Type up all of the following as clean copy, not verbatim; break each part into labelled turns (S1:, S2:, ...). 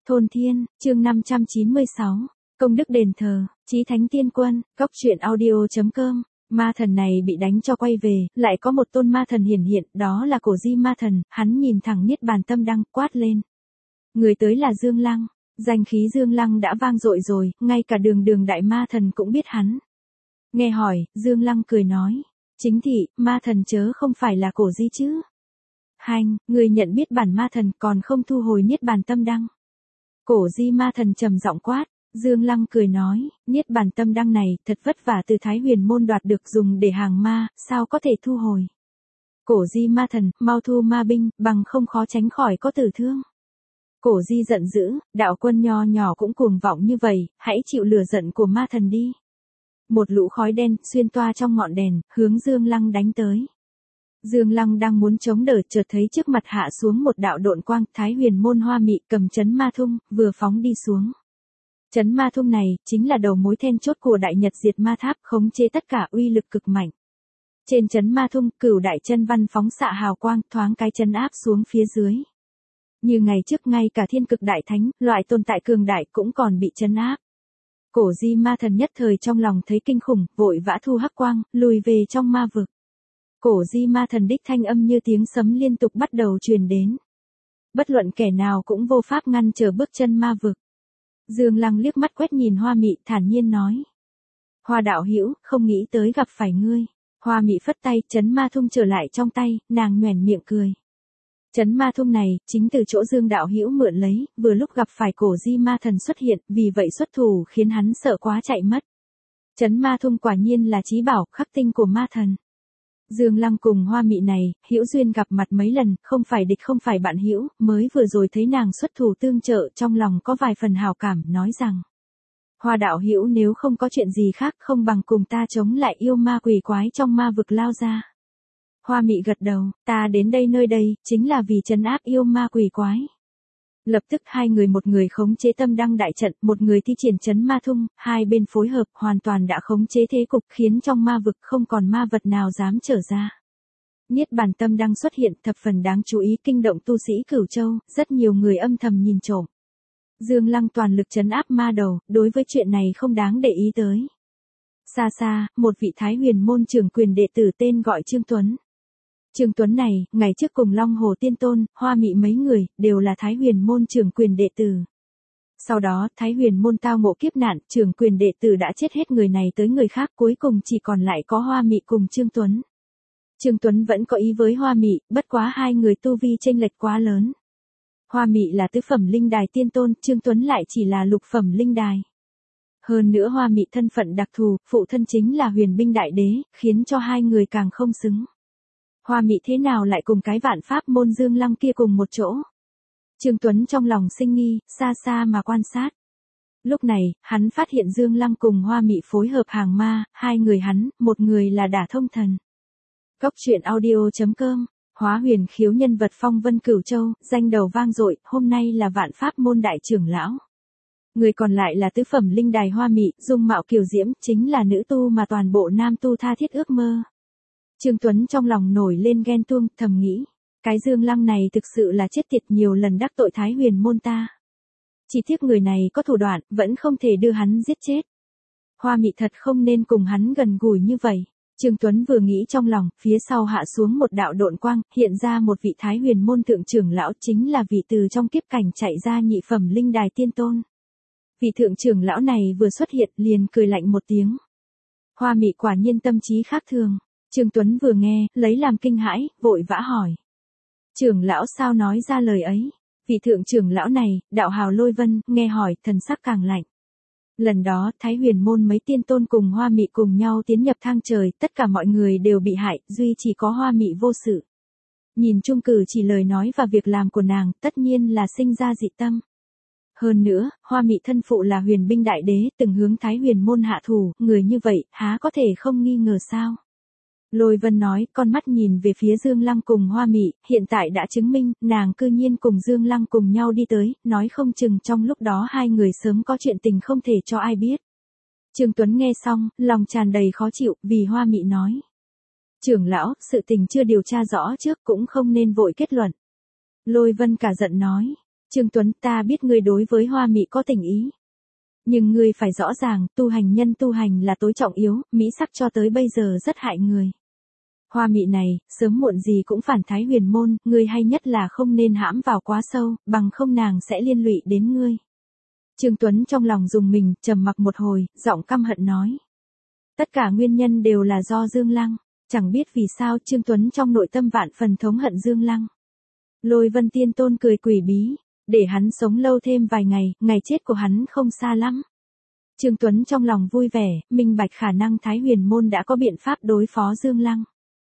S1: Thôn Thiên, chương 596, công đức đền thờ, chí thánh tiên quân, góc truyện audio.com. Ma thần này bị đánh cho quay về, lại có một tôn ma thần hiển hiện, đó là Cổ Di ma thần, hắn nhìn thẳng Niết Bàn Tâm Đăng, quát lên. Người tới là Dương Lăng, danh khí Dương Lăng đã vang dội rồi, ngay cả đường đại ma thần cũng biết hắn. Nghe hỏi, Dương Lăng cười nói, chính thị, ma thần chớ không phải là Cổ Di chứ. Hành, người nhận biết bản ma thần còn không thu hồi Niết Bàn Tâm Đăng. Cổ Di ma thần trầm giọng quát, Dương Lăng cười nói, Niết Bàn Tâm Đăng này thật vất vả từ Thái Huyền môn đoạt được dùng để hàng ma, sao có thể thu hồi. Cổ Di ma thần, mau thu ma binh, bằng không khó tránh khỏi có tử thương. Cổ Di giận dữ, đạo quân nho nhỏ cũng cuồng vọng như vậy, hãy chịu lửa giận của ma thần đi. Một lũ khói đen xuyên toa trong ngọn đèn, hướng Dương Lăng đánh tới. Dương Lăng đang muốn chống đỡ, chợt thấy trước mặt hạ xuống một đạo độn quang, Thái Huyền môn Hoa Mị cầm chấn ma thung, vừa phóng đi xuống. Chấn ma thung này, chính là đầu mối then chốt của Đại Nhật Diệt Ma Tháp, khống chế tất cả uy lực cực mạnh. Trên chấn ma thung, Cửu Đại Chân Văn phóng xạ hào quang, thoáng cái chấn áp xuống phía dưới. Như ngày trước ngay cả Thiên Cực Đại Thánh, loại tồn tại cường đại cũng còn bị chấn áp. Cổ Di ma thần nhất thời trong lòng thấy kinh khủng, vội vã thu hắc quang, lùi về trong ma vực. Cổ Di ma thần đích thanh âm như tiếng sấm liên tục bắt đầu truyền đến. Bất luận kẻ nào cũng vô pháp ngăn trở bước chân ma vực. Dương Lăng liếc mắt quét nhìn Hoa Mị, thản nhiên nói. Hoa đạo hữu, không nghĩ tới gặp phải ngươi. Hoa Mị phất tay, chấn ma thung trở lại trong tay, nàng nhoẻn miệng cười. Chấn ma thung này, chính từ chỗ Dương đạo hữu mượn lấy, vừa lúc gặp phải Cổ Di ma thần xuất hiện, vì vậy xuất thủ khiến hắn sợ quá chạy mất. Chấn ma thung quả nhiên là chí bảo, khắc tinh của ma thần. Dương Lăng cùng Hoa Mị này, hữu duyên gặp mặt mấy lần, không phải địch không phải bạn hữu, mới vừa rồi thấy nàng xuất thủ tương trợ, trong lòng có vài phần hảo cảm, nói rằng. Hoa đạo hữu nếu không có chuyện gì khác, không bằng cùng ta chống lại yêu ma quỷ quái trong ma vực lao ra. Hoa Mị gật đầu, ta đến nơi đây, chính là vì trấn áp yêu ma quỷ quái. Lập tức hai người, một người khống chế tâm đăng đại trận, một người thi triển chấn ma thung, hai bên phối hợp hoàn toàn đã khống chế thế cục, khiến trong ma vực không còn ma vật nào dám trở ra. Niết Bàn Tâm Đăng xuất hiện thập phần đáng chú ý, kinh động tu sĩ Cửu Châu, rất nhiều người âm thầm nhìn trộm. Dương Lăng toàn lực trấn áp ma đầu, đối với chuyện này không đáng để ý tới. Xa xa, một vị Thái Huyền môn trưởng quyền đệ tử tên gọi Trương Tuấn. Trương Tuấn này, ngày trước cùng Long Hồ Tiên Tôn, Hoa Mị mấy người, đều là Thái Huyền môn trưởng quyền đệ tử. Sau đó, Thái Huyền môn tao ngộ kiếp nạn, trưởng quyền đệ tử đã chết hết người này tới người khác, cuối cùng chỉ còn lại có Hoa Mị cùng Trương Tuấn. Trương Tuấn vẫn có ý với Hoa Mị, bất quá hai người tu vi chênh lệch quá lớn. Hoa Mị là tứ phẩm linh đài tiên tôn, Trương Tuấn lại chỉ là lục phẩm linh đài. Hơn nữa Hoa Mị thân phận đặc thù, phụ thân chính là Huyền Binh Đại Đế, khiến cho hai người càng không xứng. Hoa Mị thế nào lại cùng cái Vạn Pháp môn Dương Lăng kia cùng một chỗ? Trương Tuấn trong lòng sinh nghi, xa xa mà quan sát. Lúc này, hắn phát hiện Dương Lăng cùng Hoa Mị phối hợp hàng ma, hai người hắn, một người là Đả Thông Thần. Góc truyện audio.com, Hóa Huyền khiếu nhân vật phong vân Cửu Châu, danh đầu vang dội, hôm nay là Vạn Pháp môn đại trưởng lão. Người còn lại là tứ phẩm linh đài Hoa Mị, dung mạo kiều diễm, chính là nữ tu mà toàn bộ nam tu tha thiết ước mơ. Trương Tuấn trong lòng nổi lên ghen tuông, thầm nghĩ, cái Dương Lăng này thực sự là chết tiệt, nhiều lần đắc tội Thái Huyền môn ta. Chỉ tiếc người này có thủ đoạn, vẫn không thể đưa hắn giết chết. Hoa Mị thật không nên cùng hắn gần gũi như vậy. Trương Tuấn vừa nghĩ trong lòng, phía sau hạ xuống một đạo độn quang, hiện ra một vị Thái Huyền môn thượng trưởng lão, chính là vị từ trong kiếp cảnh chạy ra nhị phẩm linh đài tiên tôn. Vị thượng trưởng lão này vừa xuất hiện liền cười lạnh một tiếng. Hoa Mị quả nhiên tâm trí khác thường. Trương Tuấn vừa nghe, lấy làm kinh hãi, vội vã hỏi. Trưởng lão sao nói ra lời ấy? Vị thượng trưởng lão này, đạo hào Lôi Vân, nghe hỏi, thần sắc càng lạnh. Lần đó, Thái Huyền môn mấy tiên tôn cùng Hoa Mị cùng nhau tiến nhập thang trời, tất cả mọi người đều bị hại, duy chỉ có Hoa Mị vô sự. Nhìn chung cử chỉ lời nói và việc làm của nàng, tất nhiên là sinh ra dị tâm. Hơn nữa, Hoa Mị thân phụ là Huyền Binh Đại Đế, từng hướng Thái Huyền môn hạ thủ, người như vậy, há có thể không nghi ngờ sao? Lôi Vân nói, con mắt nhìn về phía Dương Lăng cùng Hoa Mị, hiện tại đã chứng minh, nàng cư nhiên cùng Dương Lăng cùng nhau đi tới, nói không chừng trong lúc đó hai người sớm có chuyện tình không thể cho ai biết. Trương Tuấn nghe xong, lòng tràn đầy khó chịu, vì Hoa Mị nói. Trưởng lão, sự tình chưa điều tra rõ trước cũng không nên vội kết luận. Lôi Vân cả giận nói, Trương Tuấn, ta biết ngươi đối với Hoa Mị có tình ý. Nhưng ngươi phải rõ ràng, tu hành là tối trọng yếu, mỹ sắc cho tới bây giờ rất hại người. Hoa Mị này, sớm muộn gì cũng phản Thái Huyền môn, ngươi hay nhất là không nên hãm vào quá sâu, bằng không nàng sẽ liên lụy đến ngươi. Trương Tuấn trong lòng dùng mình, trầm mặc một hồi, giọng căm hận nói. Tất cả nguyên nhân đều là do Dương Lăng, chẳng biết vì sao Trương Tuấn trong nội tâm vạn phần thống hận Dương Lăng. Lôi Vân Tiên Tôn cười quỷ bí, để hắn sống lâu thêm vài ngày, ngày chết của hắn không xa lắm. Trương Tuấn trong lòng vui vẻ, minh bạch khả năng Thái Huyền môn đã có biện pháp đối phó Dương Lăng.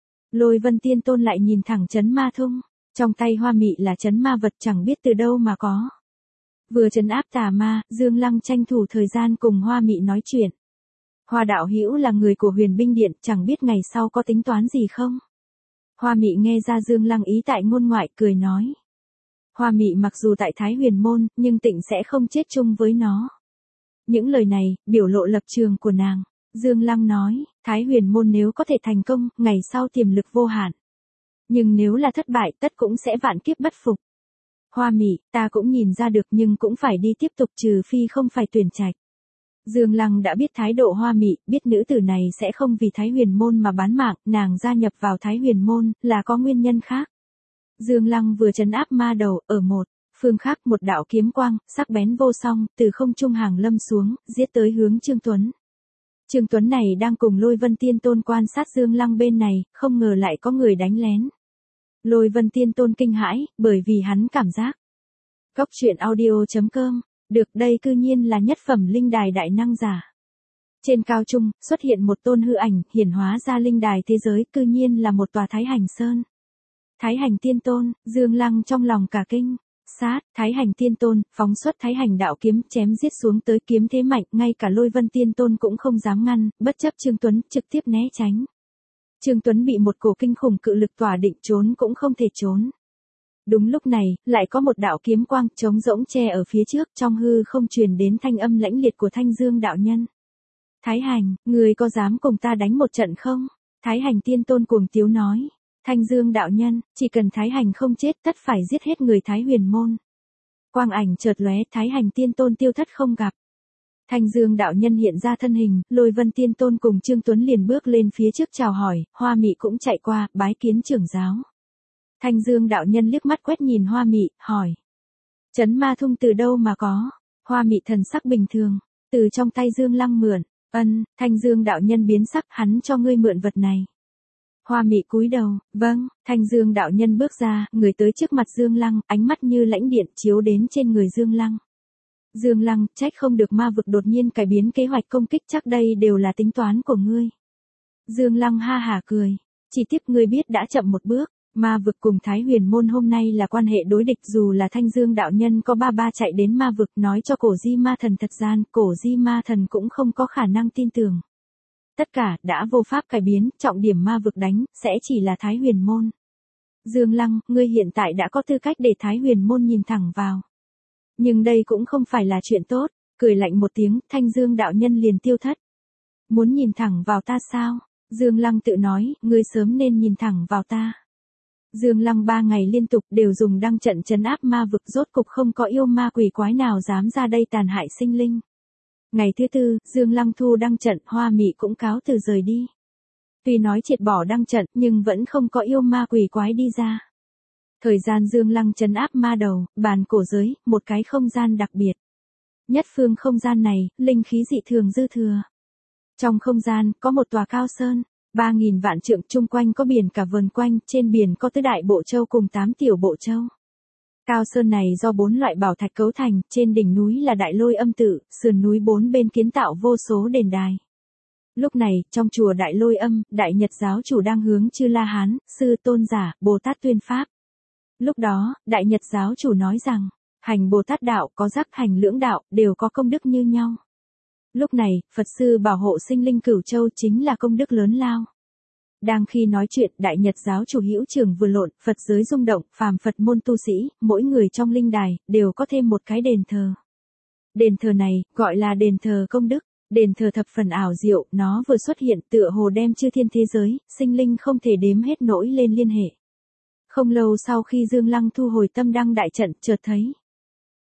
S1: Lôi Vân Tiên Tôn lại nhìn thẳng trấn ma thung, trong tay Hoa Mị là trấn ma vật chẳng biết từ đâu mà có. Vừa trấn áp tà ma, Dương Lăng tranh thủ thời gian cùng Hoa Mị nói chuyện. Hoa đạo hữu là người của Huyền Binh Điện, chẳng biết ngày sau có tính toán gì không? Hoa Mị nghe ra Dương Lăng ý tại ngôn ngoại, cười nói. Hoa Mị mặc dù tại Thái Huyền môn, nhưng Tịnh sẽ không chết chung với nó. Những lời này, biểu lộ lập trường của nàng. Dương Lăng nói, Thái Huyền môn nếu có thể thành công, ngày sau tiềm lực vô hạn. Nhưng nếu là thất bại, tất cũng sẽ vạn kiếp bất phục. Hoa Mị, ta cũng nhìn ra được nhưng cũng phải đi tiếp tục trừ phi không phải tuyển trạch. Dương Lăng đã biết thái độ Hoa Mị, biết nữ tử này sẽ không vì Thái Huyền môn mà bán mạng, nàng gia nhập vào Thái Huyền môn, là có nguyên nhân khác. Dương Lăng vừa trấn áp ma đầu, ở một phương khác một đạo kiếm quang, sắc bén vô song, từ không trung hàng lâm xuống, giết tới hướng Trương Tuấn. Trương Tuấn này đang cùng Lôi Vân Tiên Tôn quan sát Dương Lăng bên này, không ngờ lại có người đánh lén. Lôi Vân Tiên Tôn kinh hãi, bởi vì hắn cảm giác. Cốc truyện audio.com, được đây cư nhiên là nhất phẩm linh đài đại năng giả. Trên cao trung, xuất hiện một tôn hư ảnh, hiển hóa ra linh đài thế giới, cư nhiên là một tòa Thái Hành Sơn. Thái Hành Tiên Tôn, Dương Lăng trong lòng cả kinh. Sát, Thái Hành Tiên Tôn, phóng xuất Thái Hành đạo kiếm, chém giết xuống tới, kiếm thế mạnh, ngay cả Lôi Vân Tiên Tôn cũng không dám ngăn, bất chấp Trương Tuấn, trực tiếp né tránh. Trương Tuấn bị một cổ kinh khủng cự lực tỏa định, trốn cũng không thể trốn. Đúng lúc này, lại có một đạo kiếm quang trống rỗng che ở phía trước, trong hư không truyền đến thanh âm lãnh liệt của Thanh Dương đạo nhân. Thái Hành, người có dám cùng ta đánh một trận không? Thái Hành Tiên Tôn cuồng tiếu nói. Thanh Dương đạo nhân, chỉ cần Thái Hành không chết, tất phải giết hết người Thái Huyền môn. Quang ảnh chợt lóe, Thái Hành Tiên Tôn tiêu thất không gặp. Thanh Dương đạo nhân hiện ra thân hình, Lôi Vân Tiên Tôn cùng Trương Tuấn liền bước lên phía trước chào hỏi, Hoa Mị cũng chạy qua, bái kiến trưởng giáo. Thanh Dương đạo nhân liếc mắt quét nhìn Hoa Mị, hỏi. Trấn ma thung từ đâu mà có? Hoa Mị thần sắc bình thường, từ trong tay Dương Lăng mượn. Thanh Dương đạo nhân biến sắc, hắn cho ngươi mượn vật này. Hoa Mị cúi đầu, vâng. Thanh Dương đạo nhân bước ra, người tới trước mặt Dương Lăng, ánh mắt như lãnh điện chiếu đến trên người Dương Lăng. Dương Lăng, trách không được ma vực đột nhiên cải biến kế hoạch công kích, chắc đây đều là tính toán của ngươi. Dương Lăng ha hả cười, chỉ tiếc ngươi biết đã chậm một bước. Ma vực cùng Thái Huyền môn hôm nay là quan hệ đối địch, dù là Thanh Dương đạo nhân có ba chạy đến ma vực nói cho Cổ Di Ma Thần thật gian, Cổ Di Ma Thần cũng không có khả năng tin tưởng. Tất cả đã vô pháp cải biến, trọng điểm ma vực đánh sẽ chỉ là Thái Huyền môn. Dương Lăng, ngươi hiện tại đã có tư cách để Thái Huyền môn nhìn thẳng vào. Nhưng đây cũng không phải là chuyện tốt, cười lạnh một tiếng, Thanh Dương đạo nhân liền tiêu thất. Muốn nhìn thẳng vào ta sao? Dương Lăng tự nói, ngươi sớm nên nhìn thẳng vào ta. Dương Lăng 3 ngày liên tục đều dùng đăng trận trấn áp ma vực, rốt cục không có yêu ma quỷ quái nào dám ra đây tàn hại sinh linh. Ngày thứ tư, Dương Lăng thu đăng trận, Hoa Mị cũng cáo từ rời đi. Tuy nói triệt bỏ đăng trận, nhưng vẫn không có yêu ma quỷ quái đi ra. Thời gian Dương Lăng trấn áp ma đầu, bàn cổ giới, một cái không gian đặc biệt. Nhất phương không gian này, linh khí dị thường dư thừa. Trong không gian, có một tòa cao sơn, 3.000 vạn trượng, chung quanh có biển cả vần quanh, trên biển có tứ đại bộ châu cùng 8 tiểu bộ châu. Cao sơn này do 4 loại bảo thạch cấu thành, trên đỉnh núi là Đại Lôi Âm tự, sườn núi 4 bên kiến tạo vô số đền đài. Lúc này, trong chùa Đại Lôi Âm, Đại Nhật giáo chủ đang hướng Chư La Hán, Sư Tôn Giả, Bồ Tát tuyên pháp. Lúc đó, Đại Nhật giáo chủ nói rằng, hành Bồ Tát đạo có giác hành lưỡng đạo, đều có công đức như nhau. Lúc này, Phật sư bảo hộ sinh linh Cửu Châu chính là công đức lớn lao. Đang khi nói chuyện, Đại Nhật giáo chủ hữu trường vừa lộn, Phật giới rung động, phàm Phật môn tu sĩ, mỗi người trong linh đài, đều có thêm một cái đền thờ. Đền thờ này, gọi là đền thờ công đức, đền thờ thập phần ảo diệu, nó vừa xuất hiện tựa hồ đem chư thiên thế giới, sinh linh không thể đếm hết nỗi lên liên hệ. Không lâu sau khi Dương Lăng thu hồi tâm đăng đại trận, chợt thấy.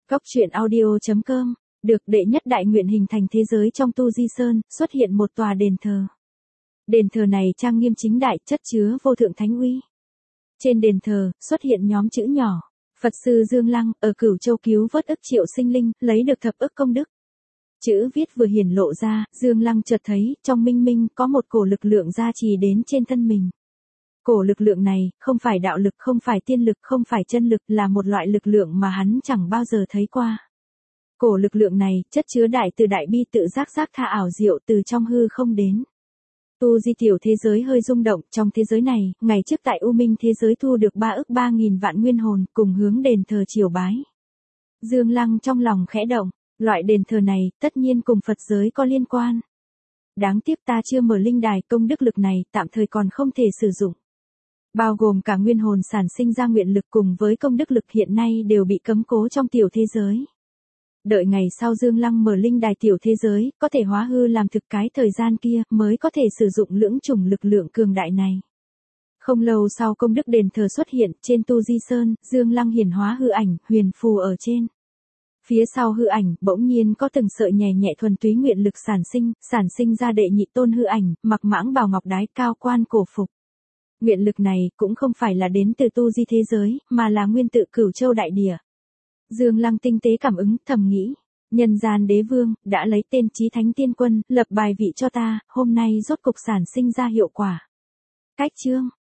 S1: Góc truyện audio.com, được đệ nhất đại nguyện hình thành thế giới trong Tu Di Sơn, xuất hiện một tòa đền thờ. Đền thờ này trang nghiêm chính đại, chất chứa vô thượng thánh uy. Trên đền thờ, xuất hiện nhóm chữ nhỏ, Phật sư Dương Lăng, ở Cửu Châu cứu vớt ức triệu sinh linh, lấy được thập ức công đức. Chữ viết vừa hiển lộ ra, Dương Lăng chợt thấy, trong minh minh có một cổ lực lượng gia trì đến trên thân mình. Cổ lực lượng này, không phải đạo lực, không phải tiên lực, không phải chân lực, là một loại lực lượng mà hắn chẳng bao giờ thấy qua. Cổ lực lượng này, chất chứa đại từ đại bi tự giác tha ảo diệu từ trong hư không đến. Tu Di tiểu thế giới hơi rung động, trong thế giới này, ngày trước tại U Minh thế giới thu được 3 ức 3.000 vạn nguyên hồn, cùng hướng đền thờ triều bái. Dương Lăng trong lòng khẽ động, loại đền thờ này, tất nhiên cùng Phật giới có liên quan. Đáng tiếc ta chưa mở linh đài, công đức lực này, tạm thời còn không thể sử dụng. Bao gồm cả nguyên hồn sản sinh ra nguyện lực cùng với công đức lực hiện nay đều bị cấm cố trong tiểu thế giới. Đợi ngày sau Dương Lăng mở linh đài tiểu thế giới, có thể hóa hư làm thực cái thời gian kia, mới có thể sử dụng lưỡng chủng lực lượng cường đại này. Không lâu sau công đức đền thờ xuất hiện, trên Tu Di Sơn, Dương Lăng hiển hóa hư ảnh, huyền phù ở trên. Phía sau hư ảnh, bỗng nhiên có từng sợi nhẹ nhẹ thuần túy nguyện lực sản sinh ra đệ nhị tôn hư ảnh, mặc mãng bào ngọc đái cao quan cổ phục. Nguyện lực này, cũng không phải là đến từ Tu Di thế giới, mà là nguyên tự Cửu Châu đại địa. Dương Lăng tinh tế cảm ứng, thầm nghĩ, nhân gian đế vương, đã lấy tên Chí Thánh Tiên Quân, lập bài vị cho ta, hôm nay rốt cục sản sinh ra hiệu quả. Cách chương